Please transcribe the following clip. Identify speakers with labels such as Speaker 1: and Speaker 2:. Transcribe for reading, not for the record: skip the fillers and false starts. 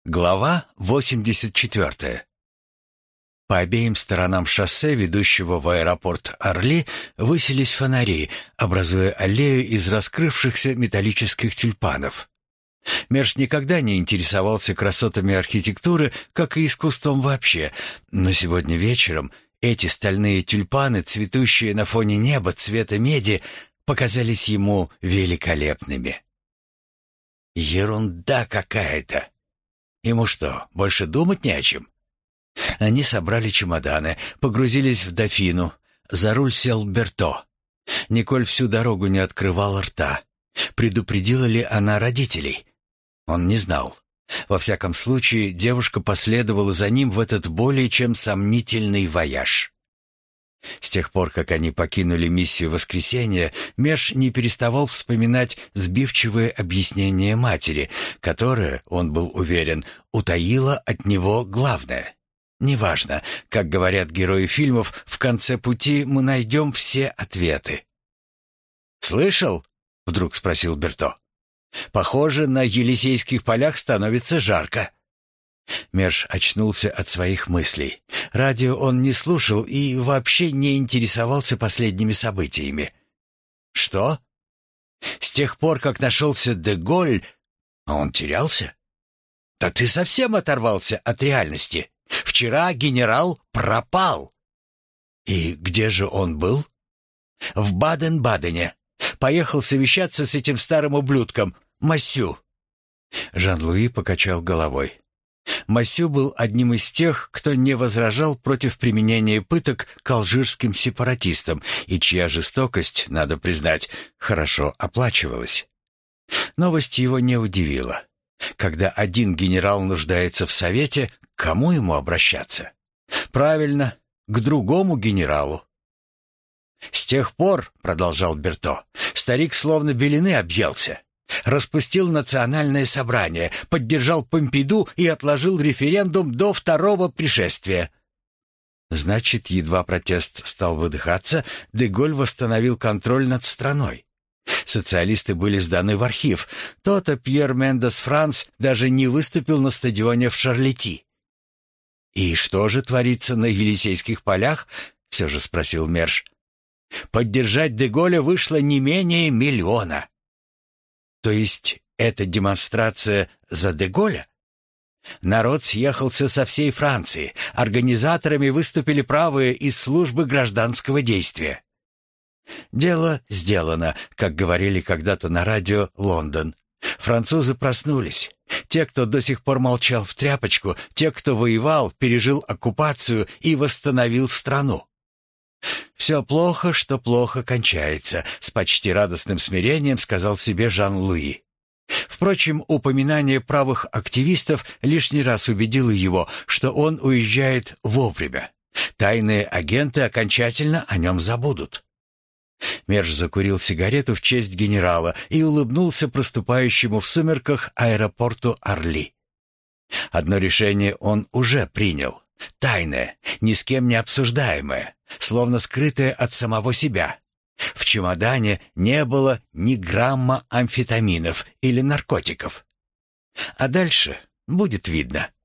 Speaker 1: Глава 84. По обеим сторонам шоссе, ведущего в аэропорт Орли, высились фонари, образуя аллею из раскрывшихся металлических тюльпанов. Мерш никогда не интересовался красотами архитектуры, как и искусством вообще, но сегодня вечером эти стальные тюльпаны, цветущие на фоне неба цвета меди, показались ему великолепными. «Ерунда какая-то! Ему что, больше думать не о чем?» Они собрали чемоданы, погрузились в Дофину. За руль сел Берто. Николь всю дорогу не открывала рта. Предупредила ли она родителей? Он не знал. Во всяком случае, девушка последовала за ним в этот более чем сомнительный вояж. С тех пор, как они покинули миссию воскресения, Мерш не переставал вспоминать сбивчивые объяснения матери, которая, он был уверен, утаила от него главное. Неважно, как говорят герои фильмов, в конце пути мы найдем все ответы. «Слышал?» — вдруг спросил Берто. «Похоже, на Елисейских полях становится жарко». Мерш очнулся от своих мыслей. Радио он не слушал и вообще не интересовался последними событиями. «Что? С тех пор, как нашелся Де-Голь, он терялся? Да ты совсем оторвался от реальности. Вчера генерал пропал». «И где же он был?» «В Баден-Бадене. Поехал совещаться с этим старым ублюдком, Массю». Жан-Луи покачал головой. Массю был одним из тех, кто не возражал против применения пыток к алжирским сепаратистам и чья жестокость, надо признать, хорошо оплачивалась. Новость его не удивила. Когда один генерал нуждается в совете, к кому ему обращаться? Правильно, к другому генералу. «С тех пор, — продолжал Берто, — старик словно белины объелся. Распустил национальное собрание, поддержал Помпиду и отложил референдум до второго пришествия». Значит, едва протест стал выдыхаться, Де-Голь восстановил контроль над страной. Социалисты были сданы в архив. То-то Пьер Мендес Франс даже не выступил на стадионе в Шарлетти. «И что же творится на Елисейских полях?» — все же спросил Мерш. «Поддержать Де-Голля вышло не менее 1 миллиона». «То есть это демонстрация за Де-Голля?» Народ съехался со всей Франции. Организаторами выступили правые из службы гражданского действия. «Дело сделано», как говорили когда-то на радио «Лондон». Французы проснулись. Те, кто до сих пор молчал в тряпочку, те, кто воевал, пережил оккупацию и восстановил страну. «Все плохо, что плохо кончается», — с почти радостным смирением сказал себе Жан-Луи. Впрочем, упоминание правых активистов лишний раз убедило его, что он уезжает вовремя. Тайные агенты окончательно о нем забудут. Мерш закурил сигарету в честь генерала и улыбнулся проступающему в сумерках аэропорту Орли. Одно решение он уже принял. Тайное, ни с кем не обсуждаемое, словно скрытое от самого себя. В чемодане не было ни грамма амфетаминов или наркотиков. А дальше будет видно.